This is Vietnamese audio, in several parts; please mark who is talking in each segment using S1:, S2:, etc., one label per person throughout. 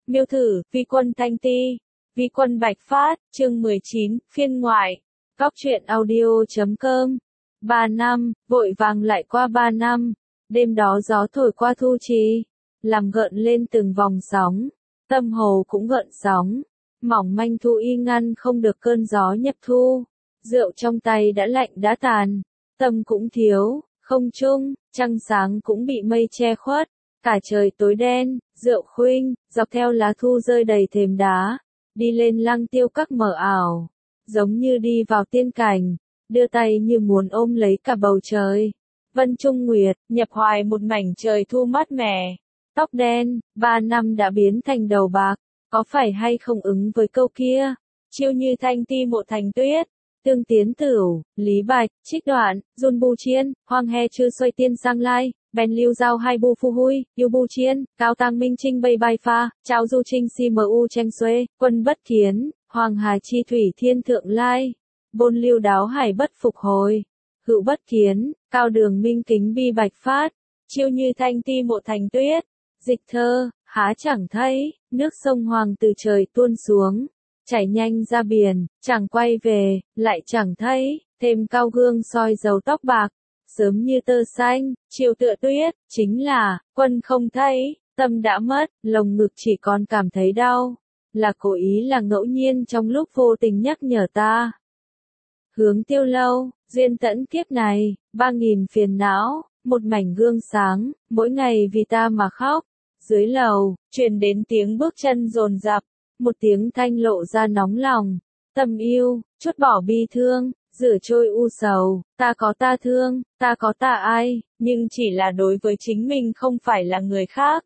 S1: Miêu thử, vi quân Thanh Ti, vi quân Bạch Phát, chương 19, phiên ngoại. Góc truyện audio.com. 3 năm, vội vàng lại qua 3 năm. Đêm đó gió thổi qua Thu Trì, làm gợn lên từng vòng sóng. Tâm hồ cũng gợn sóng. Mỏng manh thu y ngăn không được cơn gió nhập thu. Rượu trong tay đã lạnh đã tàn. Tâm cũng thiếu, không trung, trăng sáng cũng bị mây che khuất. Cả trời tối đen, rượu khuynh, dọc theo lá thu rơi đầy thềm đá. Đi lên Lăng Tiêu Các mờ ảo, giống như đi vào tiên cảnh, đưa tay như muốn ôm lấy cả bầu trời. Vân Trung Nguyệt, nhập hoài một mảnh trời thu mát mẻ. Tóc đen, 3 năm đã biến thành đầu bạc, có phải hay không ứng với câu kia? Chiêu như thanh ti một thành tuyết, tương tiến tửu, Lý Bạch, Trích Đoạn, Dun Bu Chiên, Hoang He Chư xoay tiên sang lai, bèn lưu giao hai bu phu hui, yêu bu chiên, cao tăng minh trinh bay bay pha, trao du trinh si mu tranh xuê, quân bất kiến, hoàng hà chi thủy thiên thượng lai, bôn lưu đáo hải bất phục hồi, hữu bất kiến, cao đường minh kính bi Bạch Phát, chiêu như thanh ti một thành tuyết, dịch thơ, há chẳng thấy, nước sông Hoàng từ trời tuôn xuống, chảy nhanh ra biển, chẳng quay về, lại chẳng thấy, thêm cao gương soi dầu tóc bạc. Sớm như tơ xanh, chiều tựa tuyết, chính là, quân không thấy, tâm đã mất, lồng ngực chỉ còn cảm thấy đau. Là cố ý là ngẫu nhiên trong lúc vô tình nhắc nhở ta. Hướng Tiêu Lâu, duyên tẫn kiếp này, 3000 phiền não, một mảnh gương sáng, mỗi ngày vì ta mà khóc. Dưới lầu, truyền đến tiếng bước chân dồn dập, một tiếng thanh lộ ra nóng lòng. Tâm yêu, chút bỏ bi thương. Rửa trôi u sầu, ta có ta thương, ta có ta ai, nhưng chỉ là đối với chính mình không phải là người khác.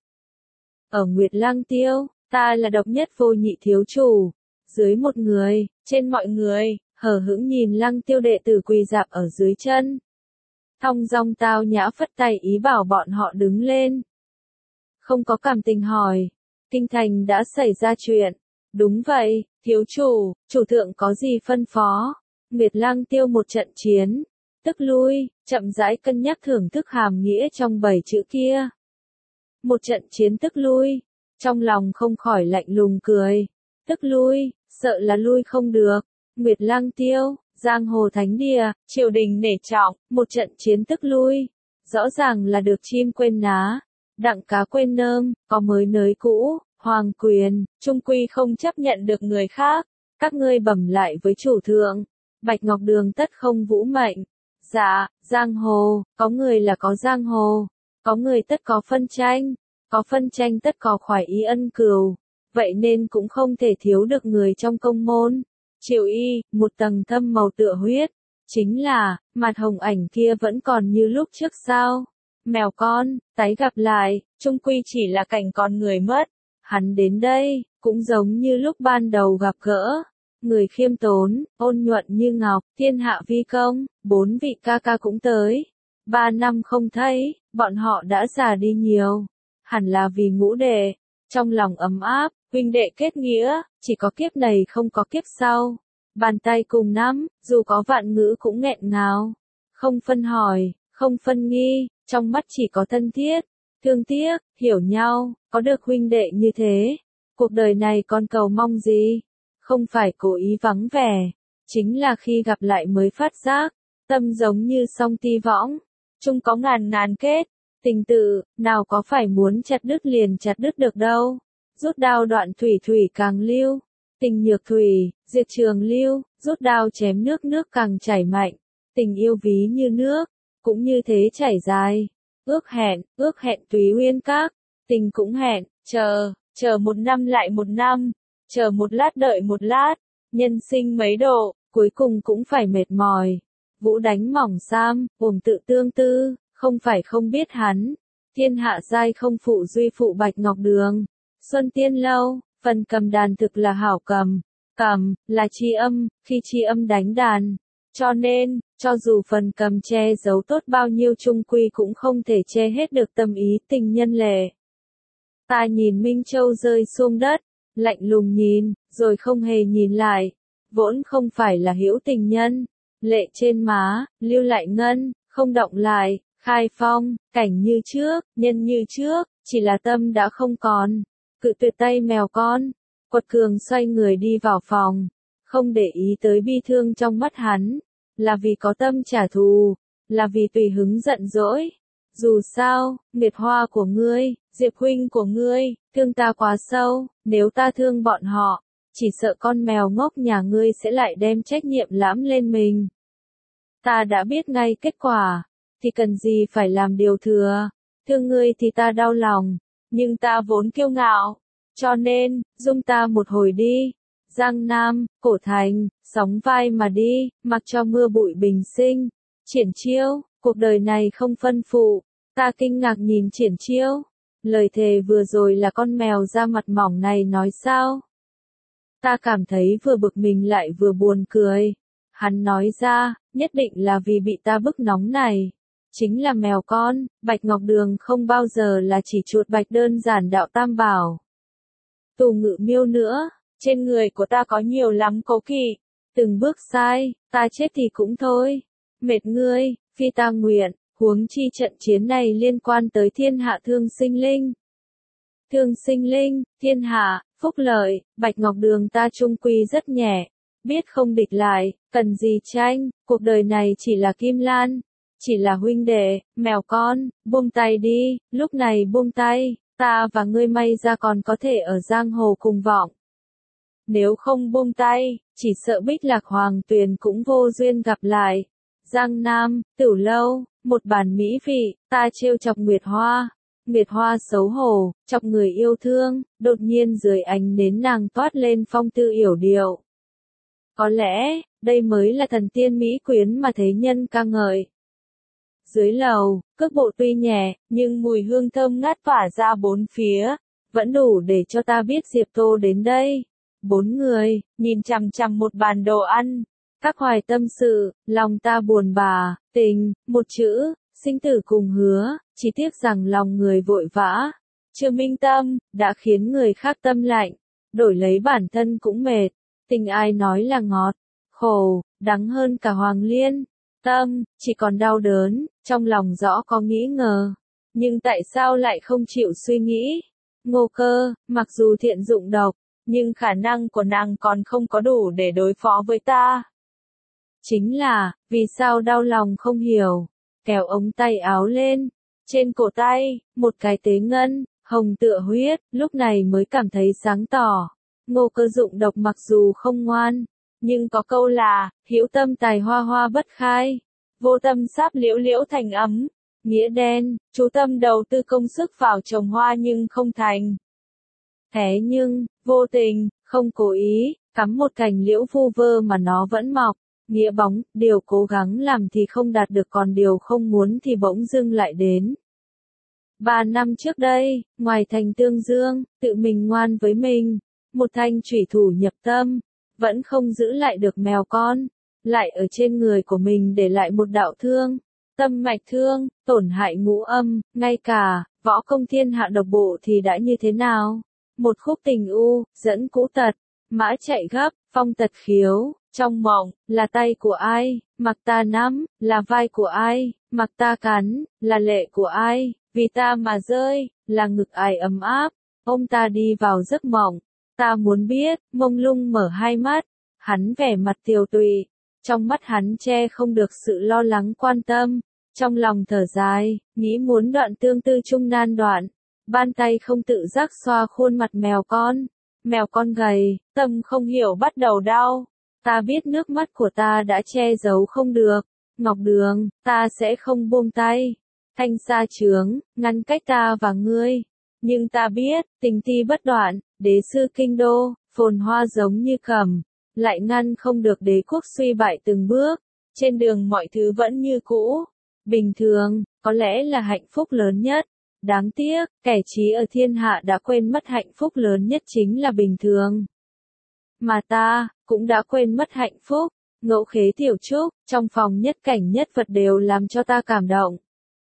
S1: Ở Nguyệt Lăng Tiêu, ta là độc nhất vô nhị thiếu chủ. Dưới một người, trên mọi người, hờ hững nhìn Lăng Tiêu đệ tử quỳ rạp ở dưới chân. Thong dong tao nhã phất tay ý bảo bọn họ đứng lên. Không có cảm tình hỏi, kinh thành đã xảy ra chuyện. Đúng vậy, thiếu chủ, chủ thượng có gì phân phó? Nguyệt Lăng Tiêu một trận chiến, tức lui, chậm rãi cân nhắc thưởng thức hàm nghĩa trong 7 chữ kia. Một trận chiến tức lui, trong lòng không khỏi lạnh lùng cười. Tức lui, sợ là lui không được. Nguyệt Lăng Tiêu, giang hồ thánh địa, triều đình nể trọng, một trận chiến tức lui. Rõ ràng là được chim quên ná, đặng cá quên nơm, có mới nới cũ, hoàng quyền, trung quy không chấp nhận được người khác. Các ngươi bẩm lại với chủ thượng. Bạch Ngọc Đường tất không vũ mệnh. Dạ, giang hồ, có người là có giang hồ, có người tất có phân tranh, có phân tranh tất có khoái ý ân cừu, vậy nên cũng không thể thiếu được người trong công môn. Triệu y, một tầng thâm màu tựa huyết, chính là, mặt hồng ảnh kia vẫn còn như lúc trước sao. Mèo con, tái gặp lại, chung quy chỉ là cảnh con người mất, hắn đến đây, cũng giống như lúc ban đầu gặp gỡ. Người khiêm tốn, ôn nhuận như ngọc, thiên hạ vi công, 4 vị ca ca cũng tới. 3 năm không thấy, bọn họ đã già đi nhiều. Hẳn là vì ngũ đệ, trong lòng ấm áp, huynh đệ kết nghĩa, chỉ có kiếp này không có kiếp sau. Bàn tay cùng nắm, dù có vạn ngữ cũng nghẹn ngào. Không phân hỏi, không phân nghi, trong mắt chỉ có thân thiết, thương tiếc, hiểu nhau, có được huynh đệ như thế. Cuộc đời này còn cầu mong gì? Không phải cố ý vắng vẻ, chính là khi gặp lại mới phát giác, tâm giống như song ti võng, chung có ngàn kết, tình tự, nào có phải muốn chặt đứt liền chặt đứt được đâu, rút đao đoạn thủy càng lưu, tình nhược thủy, diệt trường lưu, rút đao chém nước càng chảy mạnh, tình yêu ví như nước, cũng như thế chảy dài, ước hẹn Túy Uyên Các, tình cũng hẹn, chờ 1 năm lại 1 năm. Chờ một lát đợi một lát, nhân sinh mấy độ, cuối cùng cũng phải mệt mỏi. Vũ đánh mỏng sam, tự tương tư, không phải không biết hắn. Thiên hạ giai không phụ duy phụ Bạch Ngọc Đường. Xuân Tiên Lâu, phần cầm đàn thực là hảo cầm. Cầm, là tri âm, khi tri âm đánh đàn. Cho nên, cho dù phần cầm che giấu tốt bao nhiêu chung quy cũng không thể che hết được tâm ý tình nhân lệ. Ta nhìn Minh Châu rơi xuống đất. Lạnh lùng nhìn, rồi không hề nhìn lại. Vốn không phải là hữu tình nhân. Lệ trên má, lưu lại ngân, không động lại, khai phong, cảnh như trước, nhân như trước, chỉ là tâm đã không còn. cự tuyệt tay mèo con. Quật cường xoay người đi vào phòng, không để ý tới bi thương trong mắt hắn, là vì có tâm trả thù, là vì tùy hứng giận dỗi. Dù sao, Nguyệt Hoa của ngươi, Diệp huynh của ngươi, thương ta quá sâu, nếu ta thương bọn họ, chỉ sợ con mèo ngốc nhà ngươi sẽ lại đem trách nhiệm lãm lên mình. Ta đã biết ngay kết quả, thì cần gì phải làm điều thừa, thương ngươi thì ta đau lòng, nhưng ta vốn kiêu ngạo, cho nên, dung ta một hồi đi. Giang Nam, Cổ Thành, sóng vai mà đi, mặc cho mưa bụi bình sinh. Triển Chiêu, cuộc đời này không phân phụ. Ta kinh ngạc nhìn Triển Chiêu. Lời thề vừa rồi là con mèo da mặt mỏng này nói sao? Ta cảm thấy vừa bực mình lại vừa buồn cười. Hắn nói ra, nhất định là vì bị ta bức nóng này. Chính là mèo con, Bạch Ngọc Đường không bao giờ là chỉ chuột bạch đơn giản đạo tam bảo. Tù Ngự Miêu nữa, trên người của ta có nhiều lắm cố kỵ, từng bước sai, ta chết thì cũng thôi. Mệt ngươi, phi ta nguyện, huống chi trận chiến này liên quan tới thiên hạ thương sinh linh. Thương sinh linh, thiên hạ, phúc lợi, Bạch Ngọc Đường ta trung quy rất nhẹ, biết không địch lại, cần gì tranh, cuộc đời này chỉ là Kim Lan, chỉ là huynh đệ, mèo con, buông tay đi, lúc này buông tay, ta và ngươi may ra còn có thể ở giang hồ cùng vọng. Nếu không buông tay, chỉ sợ Bích Lạc Hoàng Tuyền cũng vô duyên gặp lại. Giang Nam, Tửu Lâu, một bàn mỹ vị, ta trêu chọc Nguyệt Hoa. Nguyệt Hoa xấu hổ, chọc người yêu thương, đột nhiên dưới ánh nến nàng toát lên phong tư yểu điệu. Có lẽ, đây mới là thần tiên mỹ quyến mà thế nhân ca ngợi. Dưới lầu, cước bộ tuy nhẹ, nhưng mùi hương thơm ngát tỏa ra bốn phía, vẫn đủ để cho ta biết Diệp Tô đến đây. 4 người, nhìn chằm chằm một bàn đồ ăn, các hoài tâm sự, lòng ta buồn bã, tình, một chữ, sinh tử cùng hứa, chỉ tiếc rằng lòng người vội vã, chưa minh tâm, đã khiến người khác tâm lạnh, đổi lấy bản thân cũng mệt, tình ai nói là ngọt, khổ, đắng hơn cả hoàng liên, tâm, chỉ còn đau đớn, trong lòng rõ có nghĩ ngờ, nhưng tại sao lại không chịu suy nghĩ? Ngô Cơ, mặc dù thiện dụng độc, nhưng khả năng của nàng còn không có đủ để đối phó với ta. Chính là, vì sao đau lòng không hiểu, kéo ống tay áo lên, trên cổ tay, một cái tế ngân, hồng tựa huyết, lúc này mới cảm thấy sáng tỏ. Ngô Cơ dụng độc mặc dù không ngoan, nhưng có câu là, hữu tâm tài hoa hoa bất khai, vô tâm sáp liễu liễu thành ấm, nghĩa đen, chú tâm đầu tư công sức vào trồng hoa nhưng không thành. Thế nhưng, vô tình, không cố ý, cắm một cành liễu vu vơ mà nó vẫn mọc, nghĩa bóng, điều cố gắng làm thì không đạt được còn điều không muốn thì bỗng dưng lại đến. 3 năm trước đây, ngoài thành Tương Dương, tự mình ngoan với mình, một thanh chủy thủ nhập tâm, vẫn không giữ lại được mèo con, lại ở trên người của mình để lại một đạo thương, tâm mạch thương, tổn hại ngũ âm, ngay cả, võ công thiên hạ độc bộ thì đã như thế nào? Một khúc tình u, dẫn cũ tật, mã chạy gấp, phong tật khiếu, trong mộng, là tay của ai, mặc ta nắm, là vai của ai, mặc ta cắn, là lệ của ai, vì ta mà rơi, là ngực ai ấm áp, ôm ta đi vào giấc mộng, ta muốn biết, mông lung mở hai mắt, hắn vẻ mặt tiều tụy, trong mắt hắn che không được sự lo lắng quan tâm, trong lòng thở dài, nghĩ muốn đoạn tương tư chung nan đoạn. Ban tay không tự giác xoa khuôn mặt mèo con gầy, tâm không hiểu bắt đầu đau, ta biết nước mắt của ta đã che giấu không được, Ngọc Đường, ta sẽ không buông tay, thanh sa chướng, ngăn cách ta và ngươi, nhưng ta biết, tình ti bất đoạn, đế sư kinh đô, phồn hoa giống như cầm, lại ngăn không được đế quốc suy bại từng bước, trên đường mọi thứ vẫn như cũ, bình thường, có lẽ là hạnh phúc lớn nhất. Đáng tiếc, kẻ trí ở thiên hạ đã quên mất hạnh phúc lớn nhất chính là bình thường. Mà ta, cũng đã quên mất hạnh phúc, Ngẫu Khế Tiểu Trúc, trong phòng nhất cảnh nhất vật đều làm cho ta cảm động.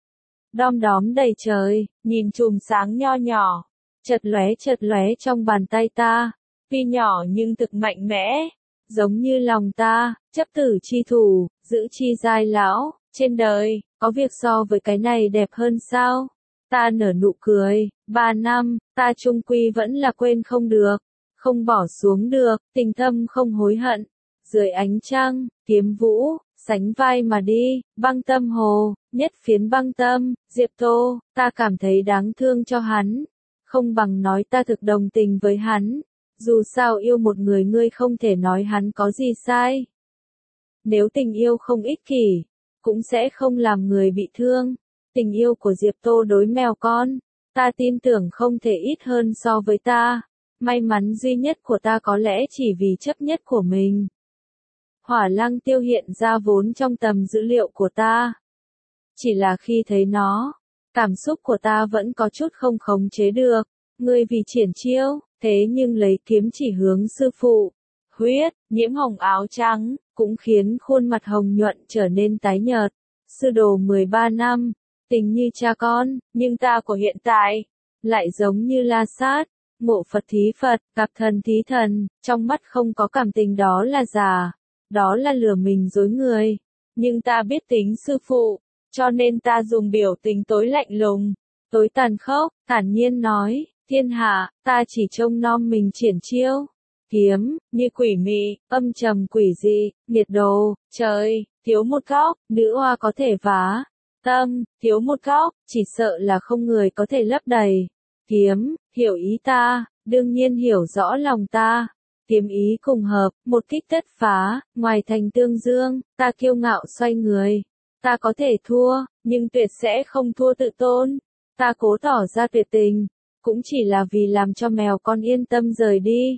S1: Đom đóm đầy trời, nhìn chùm sáng nho nhỏ, chật lóe trong bàn tay ta, tuy nhỏ nhưng thực mạnh mẽ, giống như lòng ta, chấp tử chi thủ, giữ chi giai lão, trên đời, có việc so với cái này đẹp hơn sao? Ta nở nụ cười, 3 năm, ta chung quy vẫn là quên không được, không bỏ xuống được, tình thâm không hối hận. Dưới ánh trăng, kiếm vũ, sánh vai mà đi, băng tâm hồ, nhất phiến băng tâm, Diệp Tô, ta cảm thấy đáng thương cho hắn. Không bằng nói ta thực đồng tình với hắn. Dù sao yêu một người ngươi không thể nói hắn có gì sai. Nếu tình yêu không ích kỷ, cũng sẽ không làm người bị thương. Tình yêu của Diệp Tô đối mèo con, ta tin tưởng không thể ít hơn so với ta. May mắn duy nhất của ta có lẽ chỉ vì chấp nhất của mình. Hỏa Lăng Tiêu hiện ra vốn trong tầm dữ liệu của ta. Chỉ là khi thấy nó, cảm xúc của ta vẫn có chút không khống chế được. Ngươi vì triển chiêu, thế nhưng lấy kiếm chỉ hướng sư phụ. Huyết, nhiễm hồng áo trắng, cũng khiến khuôn mặt hồng nhuận trở nên tái nhợt. Sư đồ 13 năm, tình như cha con, nhưng ta của hiện tại, lại giống như La Sát. Mộ Phật thí Phật, gặp thần thí thần, trong mắt không có cảm tình đó là giả. Đó là lừa mình dối người. Nhưng ta biết tính sư phụ, cho nên ta dùng biểu tình tối lạnh lùng, tối tàn khốc, thản nhiên nói, thiên hạ, ta chỉ trông nom mình triển chiêu. Kiếm, như quỷ mị, âm trầm quỷ dị, nhiệt độ, trời, thiếu một góc, nữ hoa có thể vá. Tâm, thiếu một góc, chỉ sợ là không người có thể lấp đầy. Kiếm, hiểu ý ta, đương nhiên hiểu rõ lòng ta. Kiếm ý cùng hợp, một kích tất phá, ngoài thành tương dương, ta kiêu ngạo xoay người. Ta có thể thua, nhưng tuyệt sẽ không thua tự tôn. Ta cố tỏ ra tuyệt tình, cũng chỉ là vì làm cho mèo con yên tâm rời đi.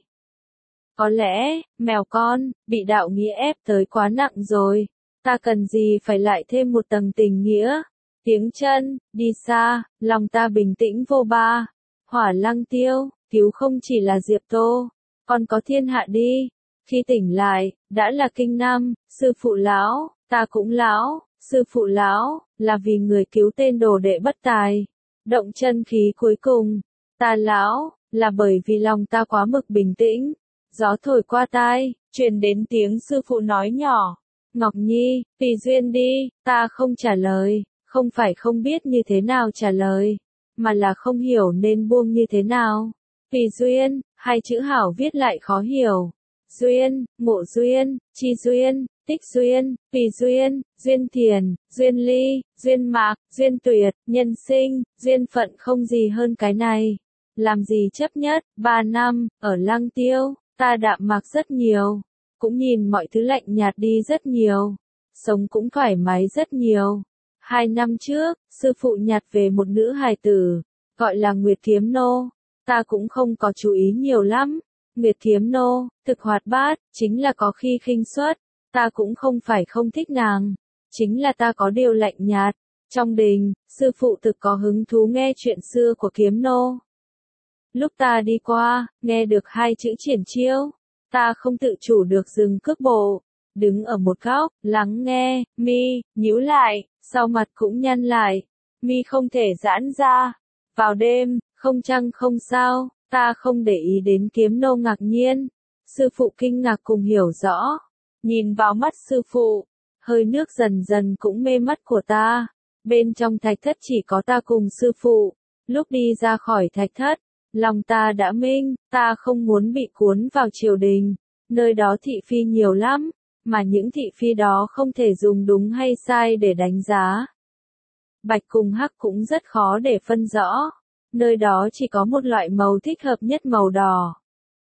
S1: Có lẽ, mèo con, bị đạo nghĩa ép tới quá nặng rồi. Ta cần gì phải lại thêm một tầng tình nghĩa. Tiếng chân, đi xa, lòng ta bình tĩnh vô ba. Hỏa Lăng Tiêu, cứu không chỉ là Diệp Tô, còn có thiên hạ đi. Khi tỉnh lại, đã là kinh năm, sư phụ lão, ta cũng lão, sư phụ lão, là vì người cứu tên đồ đệ bất tài. Động chân khí cuối cùng, ta lão, là bởi vì lòng ta quá mực bình tĩnh. Gió thổi qua tai, truyền đến tiếng sư phụ nói nhỏ. Ngọc Nhi, tùy duyên đi, ta không trả lời, không phải không biết như thế nào trả lời, mà là không hiểu nên buông như thế nào. Tùy duyên, hai chữ hảo viết lại khó hiểu. Duyên, ngộ duyên, chi duyên, tích duyên, tùy duyên, duyên thiền, duyên ly, duyên mạc, duyên tuyệt, nhân sinh, duyên phận không gì hơn cái này. Làm gì chấp nhất, 3 năm, ở Lăng Tiêu, ta đạm mạc rất nhiều, cũng nhìn mọi thứ lạnh nhạt đi rất nhiều, sống cũng thoải mái rất nhiều. 2 năm trước, sư phụ nhặt về một nữ hài tử, gọi là Nguyệt Kiếm Nô, ta cũng không có chú ý nhiều lắm. Nguyệt Kiếm Nô, thực hoạt bát, chính là có khi khinh suất, ta cũng không phải không thích nàng, chính là ta có điều lạnh nhạt. Trong đình, sư phụ thực có hứng thú nghe chuyện xưa của Kiếm Nô. Lúc ta đi qua, nghe được 2 chữ triển chiêu, ta không tự chủ được dừng cước bộ, đứng ở một góc, lắng nghe, mi, nhíu lại, sau mặt cũng nhăn lại, mi không thể giãn ra. Vào đêm, không trăng không sao, ta không để ý đến Kiếm Nô ngạc nhiên. Sư phụ kinh ngạc cùng hiểu rõ, nhìn vào mắt sư phụ, hơi nước dần dần cũng mê mắt của ta. Bên trong thạch thất chỉ có ta cùng sư phụ, lúc đi ra khỏi thạch thất, lòng ta đã minh, ta không muốn bị cuốn vào triều đình, nơi đó thị phi nhiều lắm, mà những thị phi đó không thể dùng đúng hay sai để đánh giá. Bạch cùng hắc cũng rất khó để phân rõ, nơi đó chỉ có một loại màu thích hợp nhất, màu đỏ.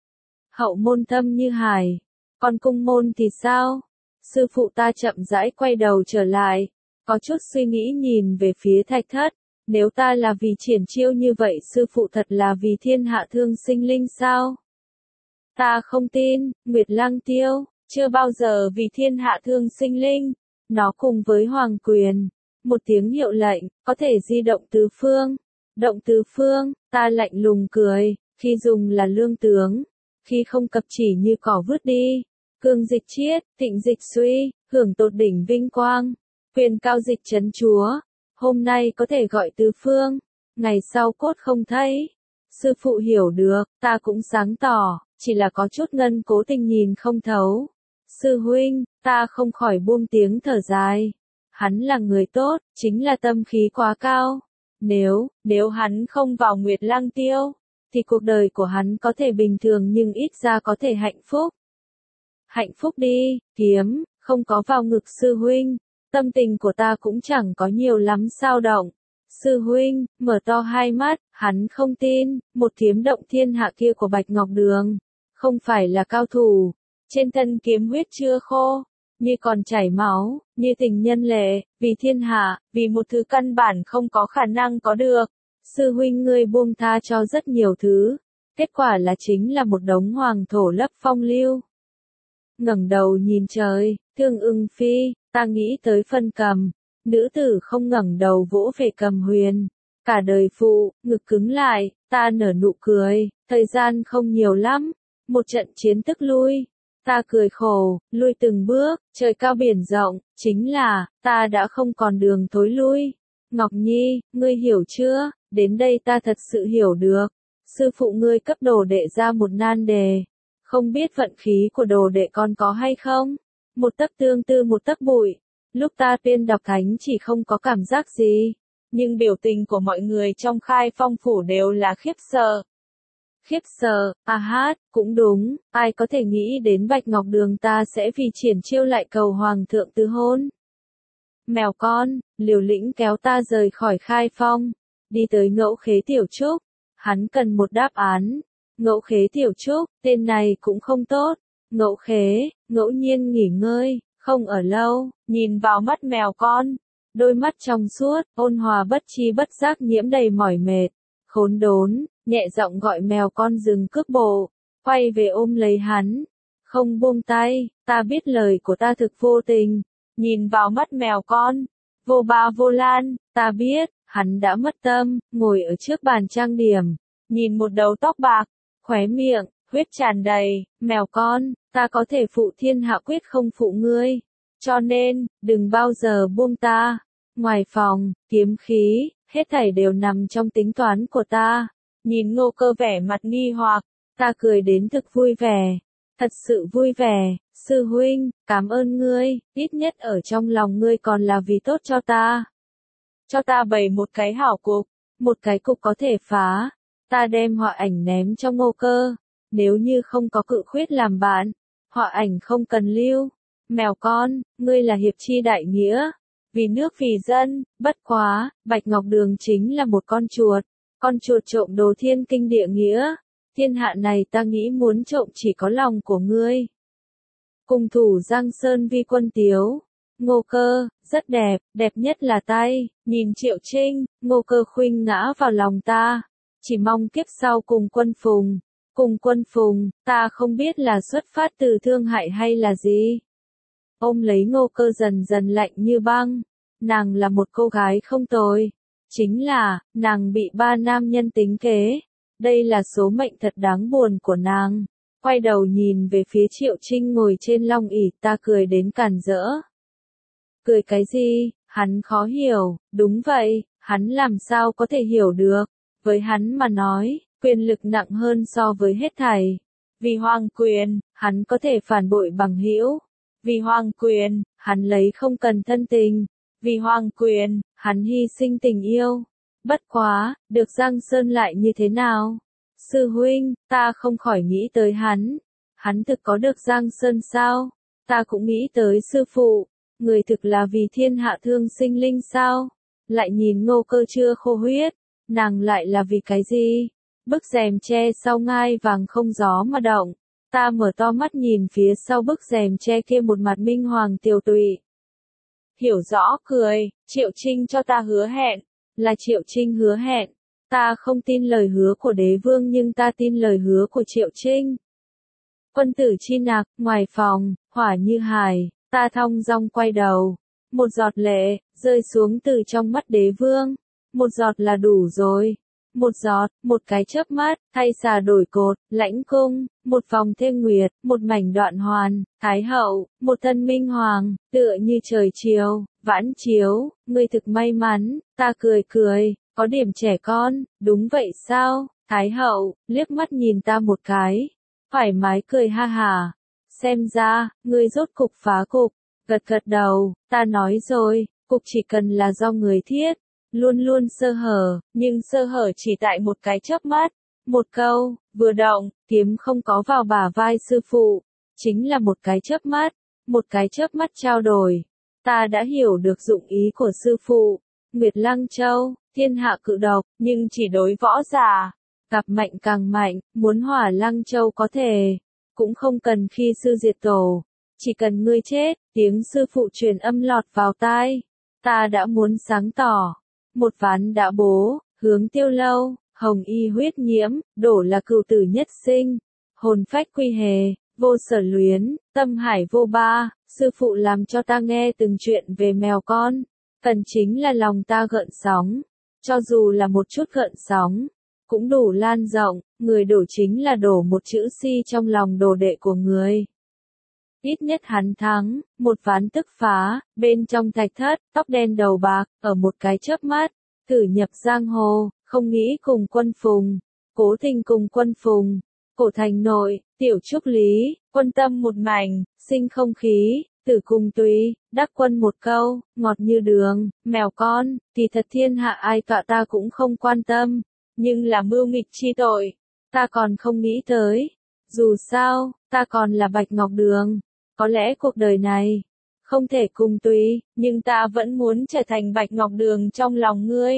S1: Hậu môn thâm như hải, còn cung môn thì sao? Sư phụ ta chậm rãi quay đầu trở lại, có chút suy nghĩ nhìn về phía thạch thất. Nếu ta là vì triển chiêu như vậy, sư phụ thật là vì thiên hạ thương sinh linh sao? Ta không tin, Nguyệt Lăng Tiêu, chưa bao giờ vì thiên hạ thương sinh linh. Nó cùng với hoàng quyền, một tiếng hiệu lệnh, có thể di động tứ phương. Động tứ phương, ta lạnh lùng cười, khi dùng là lương tướng, khi không cập chỉ như cỏ vứt đi. Cương dịch chiết, thịnh dịch suy, hưởng tột đỉnh vinh quang, quyền cao dịch trấn chúa. Hôm nay có thể gọi tứ phương, ngày sau cốt không thấy. Sư phụ hiểu được, ta cũng sáng tỏ, chỉ là có chút ngân cố tình nhìn không thấu. Sư huynh, ta không khỏi buông tiếng thở dài. Hắn là người tốt, chính là tâm khí quá cao. Nếu hắn không vào Nguyệt Lang Tiêu, thì cuộc đời của hắn có thể bình thường nhưng ít ra có thể hạnh phúc. Hạnh phúc đi, kiếm, không có vào ngực sư huynh. Tâm tình của ta cũng chẳng có nhiều lắm dao động. Sư huynh, mở to hai mắt, hắn không tin, một kiếm động thiên hạ kia của Bạch Ngọc Đường. Không phải là cao thủ, trên thân kiếm huyết chưa khô, như còn chảy máu, như tình nhân lệ, vì thiên hạ, vì một thứ căn bản không có khả năng có được. Sư huynh ngươi buông tha cho rất nhiều thứ, kết quả là chính là một đống hoàng thổ lấp phong lưu. Ngẩng đầu nhìn trời, Thương Ưng Phi, ta nghĩ tới phân cầm, nữ tử không ngẩng đầu vỗ về cầm huyền. Cả đời phụ, ngực cứng lại, ta nở nụ cười, thời gian không nhiều lắm, một trận chiến tức lui. Ta cười khổ, lui từng bước, trời cao biển rộng, chính là, ta đã không còn đường thối lui. Ngọc Nhi, ngươi hiểu chưa, đến đây ta thật sự hiểu được. Sư phụ ngươi cấp đồ đệ ra một nan đề. Không biết vận khí của đồ đệ con có hay không? Một tấc tương tư một tấc bụi. Lúc ta tiên đọc thánh chỉ không có cảm giác gì. Nhưng biểu tình của mọi người trong Khai Phong phủ đều là khiếp sợ. Khiếp sợ, hát, cũng đúng, ai có thể nghĩ đến Bạch Ngọc Đường ta sẽ vì triển chiêu lại cầu Hoàng thượng tứ hôn. Mèo con, Liều Lĩnh kéo ta rời khỏi Khai Phong, đi tới Ngẫu Khế Tiểu Trúc, hắn cần một đáp án. Ngẫu Khế Tiểu Trúc, tên này cũng không tốt. Ngẫu Khế, ngẫu nhiên nghỉ ngơi, không ở lâu, nhìn vào mắt mèo con. Đôi mắt trong suốt, ôn hòa bất chi bất giác nhiễm đầy mỏi mệt. Khốn đốn, nhẹ giọng gọi mèo con dừng cước bộ, quay về ôm lấy hắn. Không buông tay, ta biết lời của ta thực vô tình. Nhìn vào mắt mèo con, vô ba vô lan, ta biết, hắn đã mất tâm, ngồi ở trước bàn trang điểm. Nhìn một đầu tóc bạc, khóe miệng, huyết tràn đầy, mèo con, ta có thể phụ thiên hạ quyết không phụ ngươi. Cho nên, đừng bao giờ buông ta. Ngoài phòng, kiếm khí, hết thảy đều nằm trong tính toán của ta. Nhìn Ngô Cơ vẻ mặt nghi hoặc, ta cười đến thực vui vẻ. Thật sự vui vẻ, sư huynh, cảm ơn ngươi, ít nhất ở trong lòng ngươi còn là vì tốt cho ta. Cho ta bày một cái hảo cục, một cái cục có thể phá. Ta đem họa ảnh ném cho Ngô Cơ. Nếu như không có Cự Khuyết làm bạn, họa ảnh không cần lưu. Mèo con, ngươi là hiệp chi đại nghĩa. Vì nước vì dân, bất quá, Bạch Ngọc Đường chính là một con chuột trộm đồ thiên kinh địa nghĩa. Thiên hạ này ta nghĩ muốn trộm chỉ có lòng của ngươi. Cùng thủ Giang Sơn vi quân tiếu. Ngô Cơ, rất đẹp, đẹp nhất là tay. Nhìn Triệu Trinh, Ngô Cơ khuynh ngã vào lòng ta. Chỉ mong kiếp sau cùng quân phùng. Cùng quân phùng, ta không biết là xuất phát từ thương hại hay là gì. Ôm lấy Ngô Cơ dần dần lạnh như băng. Nàng là một cô gái không tồi. Chính là, nàng bị ba nam nhân tính kế. Đây là số mệnh thật đáng buồn của nàng. Quay đầu nhìn về phía Triệu Trinh ngồi trên long ỷ, ta cười đến càn rỡ. Cười cái gì? Hắn khó hiểu. Đúng vậy, hắn làm sao có thể hiểu được. Với hắn mà nói, quyền lực nặng hơn so với hết thảy. Vì hoàng quyền, hắn có thể phản bội bằng hữu. Vì hoàng quyền, hắn lấy không cần thân tình. Vì hoàng quyền, hắn hy sinh tình yêu. Bất quá, được Giang Sơn lại như thế nào? Sư huynh, ta không khỏi nghĩ tới hắn. Hắn thực có được Giang Sơn sao? Ta cũng nghĩ tới sư phụ. Người thực là vì thiên hạ thương sinh linh sao? Lại nhìn Ngô Cơ chưa khô huyết. Nàng lại là vì cái gì? Bức rèm che sau ngai vàng không gió mà động. Ta mở to mắt nhìn phía sau bức rèm che kia một mặt minh hoàng tiều tụy. Hiểu rõ cười, Triệu Trinh cho ta hứa hẹn. Là Triệu Trinh hứa hẹn. Ta không tin lời hứa của đế vương nhưng ta tin lời hứa của Triệu Trinh. Quân tử chi nặc, ngoài phòng, hỏa như hải, ta thong dong quay đầu. Một giọt lệ, rơi xuống từ trong mắt đế vương. Một giọt là đủ rồi. Một giọt, một cái chớp mắt, thay xà đổi cột, lãnh cung, một vòng thêm nguyệt, một mảnh đoạn hoàn, thái hậu, một thân minh hoàng, tựa như trời chiều, vãn chiếu, ngươi thực may mắn, ta cười cười, có điểm trẻ con, đúng vậy sao, thái hậu, liếc mắt nhìn ta một cái, thoải mái cười ha hả, xem ra, ngươi rốt cục phá cục, gật gật đầu, ta nói rồi, cục chỉ cần là do người thiết, luôn luôn sơ hở, nhưng sơ hở chỉ tại một cái chớp mắt, một câu, vừa động, kiếm không có vào bả vai sư phụ, chính là một cái chớp mắt trao đổi. Ta đã hiểu được dụng ý của sư phụ, Nguyệt Lăng Châu, thiên hạ cự độc, nhưng chỉ đối võ giả, gặp mạnh càng mạnh, muốn hỏa Lăng Châu có thể, cũng không cần khi sư diệt tổ, chỉ cần ngươi chết, tiếng sư phụ truyền âm lọt vào tai, ta đã muốn sáng tỏ, một ván đã bố, hướng Tiêu Lâu, hồng y huyết nhiễm, đổ là cửu tử nhất sinh, hồn phách quy hề, vô sở luyến, tâm hải vô ba, sư phụ làm cho ta nghe từng chuyện về mèo con, cần chính là lòng ta gợn sóng, cho dù là một chút gợn sóng, cũng đủ lan rộng, người đổ chính là đổ một chữ si trong lòng đồ đệ của người. Ít nhất hắn thắng, một ván tức phá, bên trong thạch thất, tóc đen đầu bạc, ở một cái chớp mắt, thử nhập giang hồ, không nghĩ cùng Quân Phùng, cố tình cùng Quân Phùng, cổ thành nội, tiểu trúc lý, quân tâm một mảnh, sinh không khí, tử cùng tùy, đắc quân một câu, ngọt như đường, mèo con, thì thật thiên hạ ai tọa ta cũng không quan tâm, nhưng là mưu nghịch chi tội, ta còn không nghĩ tới, dù sao, ta còn là Bạch Ngọc Đường, có lẽ cuộc đời này, không thể cùng tùy, nhưng ta vẫn muốn trở thành Bạch Ngọc Đường trong lòng ngươi.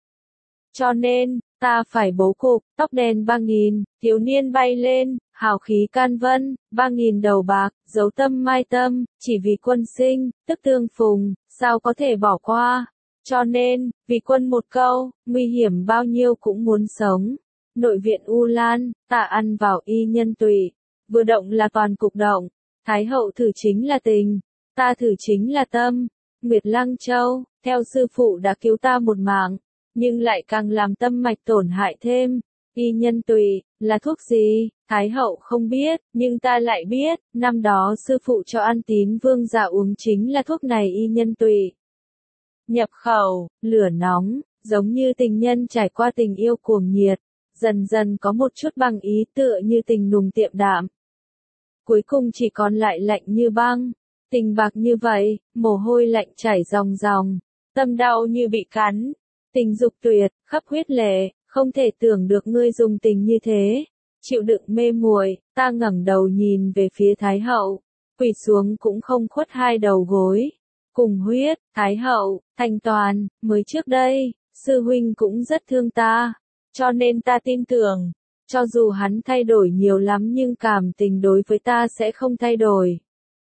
S1: Cho nên, ta phải bố cục, tóc đen 3.000, thiếu niên bay lên, hào khí can vân, 3.000 đầu bạc, dấu tâm mai tâm, chỉ vì quân sinh, tức tương phùng, sao có thể bỏ qua. Cho nên, vì quân một câu, nguy hiểm bao nhiêu cũng muốn sống. Nội viện U Lan, ta ăn vào y nhân tùy, vừa động là toàn cục động, Thái hậu thử chính là tình, ta thử chính là tâm. Nguyệt Lăng Châu, theo sư phụ đã cứu ta một mạng, nhưng lại càng làm tâm mạch tổn hại thêm. Y nhân tùy, là thuốc gì? Thái hậu không biết, nhưng ta lại biết, năm đó sư phụ cho An Tín Vương gia uống chính là thuốc này y nhân tùy. Nhập khẩu, lửa nóng, giống như tình nhân trải qua tình yêu cuồng nhiệt, dần dần có một chút băng ý tựa như tình nùng tiệm đạm. Cuối cùng chỉ còn lại lạnh như băng, tình bạc như vậy, mồ hôi lạnh chảy ròng ròng, tâm đau như bị cắn, tình dục tuyệt, khắp huyết lệ, không thể tưởng được ngươi dùng tình như thế, chịu đựng mê muội, ta ngẩng đầu nhìn về phía Thái hậu, quỳ xuống cũng không khuất hai đầu gối, cùng huyết, Thái hậu, thành toàn, mới trước đây, sư huynh cũng rất thương ta, cho nên ta tin tưởng, cho dù hắn thay đổi nhiều lắm nhưng cảm tình đối với ta sẽ không thay đổi.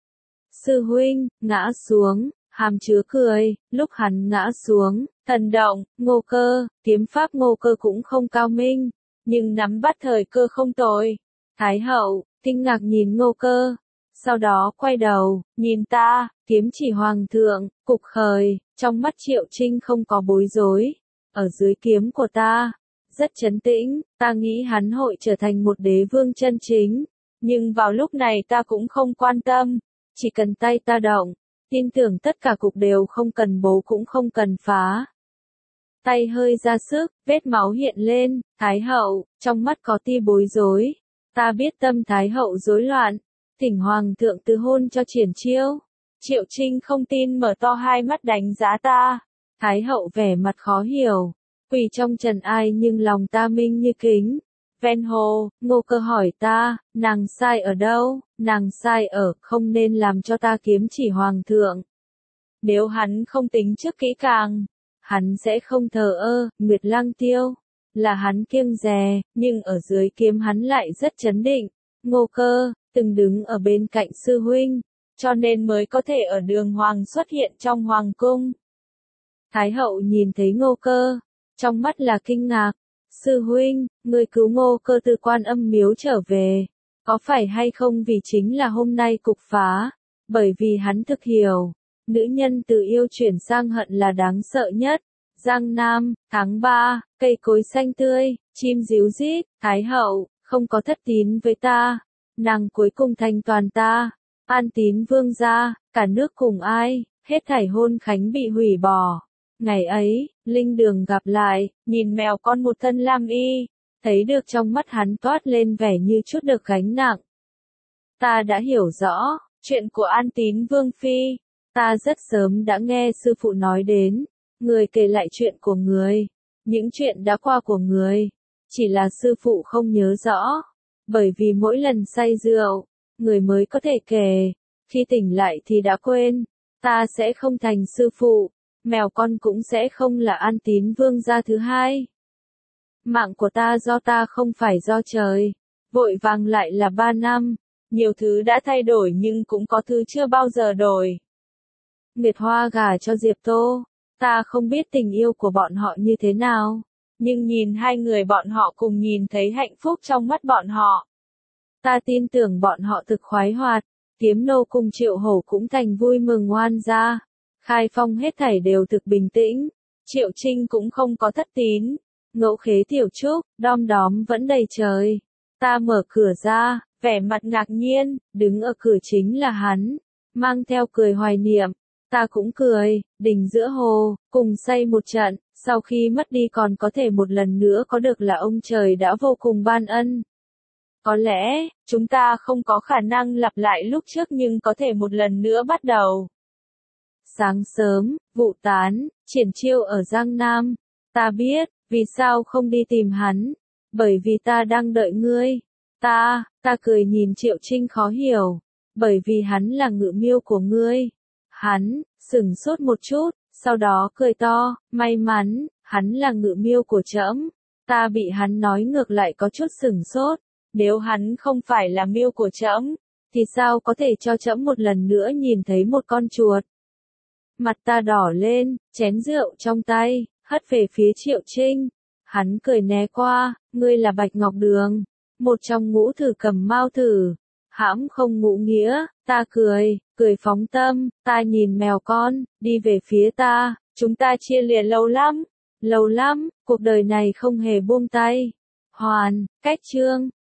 S1: Sư huynh, ngã xuống, hàm chứa cười, lúc hắn ngã xuống, thần động, Ngô Cơ, kiếm pháp Ngô Cơ cũng không cao minh, nhưng nắm bắt thời cơ không tồi. Thái hậu, kinh ngạc nhìn Ngô Cơ, sau đó quay đầu, nhìn ta, kiếm chỉ hoàng thượng, cục khởi, trong mắt Triệu Trinh không có bối rối, ở dưới kiếm của ta, rất trấn tĩnh, ta nghĩ hắn hội trở thành một đế vương chân chính, nhưng vào lúc này ta cũng không quan tâm, chỉ cần tay ta động, tin tưởng tất cả cục đều không cần bố cũng không cần phá. Tay hơi ra sức, vết máu hiện lên, Thái hậu, trong mắt có tia bối rối, ta biết tâm Thái hậu rối loạn, thỉnh hoàng thượng từ hôn cho triển chiêu. Triệu Trinh không tin mở to hai mắt đánh giá ta, Thái hậu vẻ mặt khó hiểu. Quỳ trong trần ai nhưng lòng ta minh như kính. Ven hồ, Ngô Cơ hỏi ta, nàng sai ở đâu? Nàng sai ở, không nên làm cho ta kiếm chỉ hoàng thượng. Nếu hắn không tính trước kỹ càng, hắn sẽ không thờ ơ. Nguyệt Lăng Tiêu, là hắn kiêng dè, nhưng ở dưới kiếm hắn lại rất chấn định. Ngô Cơ, từng đứng ở bên cạnh sư huynh, cho nên mới có thể ở đường hoàng xuất hiện trong hoàng cung. Thái hậu nhìn thấy Ngô Cơ, trong mắt là kinh ngạc, sư huynh, người cứu Ngô Cơ từ Quan Âm miếu trở về, có phải hay không vì chính là hôm nay cục phá, bởi vì hắn thực hiểu, nữ nhân từ yêu chuyển sang hận là đáng sợ nhất. Giang Nam, tháng 3, cây cối xanh tươi, chim ríu rít, Thái hậu, không có thất tín với ta, nàng cuối cùng thành toàn ta, An Tín Vương gia, cả nước cùng ai, hết thảy hôn khánh bị hủy bỏ. Ngày ấy, Linh Đường gặp lại, nhìn mèo con một thân lam y, thấy được trong mắt hắn toát lên vẻ như chút được gánh nặng. Ta đã hiểu rõ, chuyện của An Tín Vương Phi, ta rất sớm đã nghe sư phụ nói đến, Người kể lại chuyện của người, những chuyện đã qua của người. Chỉ là sư phụ không nhớ rõ. Bởi vì mỗi lần say rượu, người mới có thể kể. Khi tỉnh lại thì đã quên. Ta sẽ không thành sư phụ. Mèo con cũng sẽ không là An Tín vương gia thứ hai. Mạng của ta do ta không phải do trời. Vội vàng lại là 3 năm. Nhiều thứ đã thay đổi nhưng cũng có thứ chưa bao giờ đổi. Nguyệt Hoa gả cho Diệp Tô. Ta không biết tình yêu của bọn họ như thế nào. Nhưng nhìn hai người bọn họ cùng nhìn thấy hạnh phúc trong mắt bọn họ. Ta tin tưởng bọn họ thực khoái hoạt. Kiếm nô cùng Triệu Hổ cũng thành vui mừng oan gia. Khai Phong hết thảy đều thực bình tĩnh. Triệu Trinh cũng không có thất tín. Ngẫu Khế Tiểu Trúc, đom đóm vẫn đầy trời. Ta mở cửa ra, vẻ mặt ngạc nhiên, đứng ở cửa chính là hắn. Mang theo cười hoài niệm. Ta cũng cười, đỉnh giữa hồ, cùng say một trận, sau khi mất đi còn có thể một lần nữa có được là ông trời đã vô cùng ban ân. Có lẽ, chúng ta không có khả năng lặp lại lúc trước nhưng có thể một lần nữa bắt đầu. Sáng sớm, vụ tán, triển chiêu ở Giang Nam. Ta biết, vì sao không đi tìm hắn. Bởi vì ta đang đợi ngươi. Ta cười nhìn Triệu Trinh khó hiểu. Bởi vì hắn là ngự miêu của ngươi. Hắn, sửng sốt một chút, sau đó cười to, may mắn, hắn là ngự miêu của trẫm. Ta bị hắn nói ngược lại có chút sửng sốt. Nếu hắn không phải là miêu của trẫm, thì sao có thể cho trẫm một lần nữa nhìn thấy một con chuột. Mặt ta đỏ lên, chén rượu trong tay, hất về phía Triệu Trinh. Hắn cười né qua, ngươi là Bạch Ngọc Đường, một trong ngũ thử Cầm Mao thử. Hãm không ngụ nghĩa, ta cười phóng tâm, ta nhìn mèo con, đi về phía ta, chúng ta chia lìa lâu lắm, cuộc đời này không hề buông tay. Hoàn, cách chương.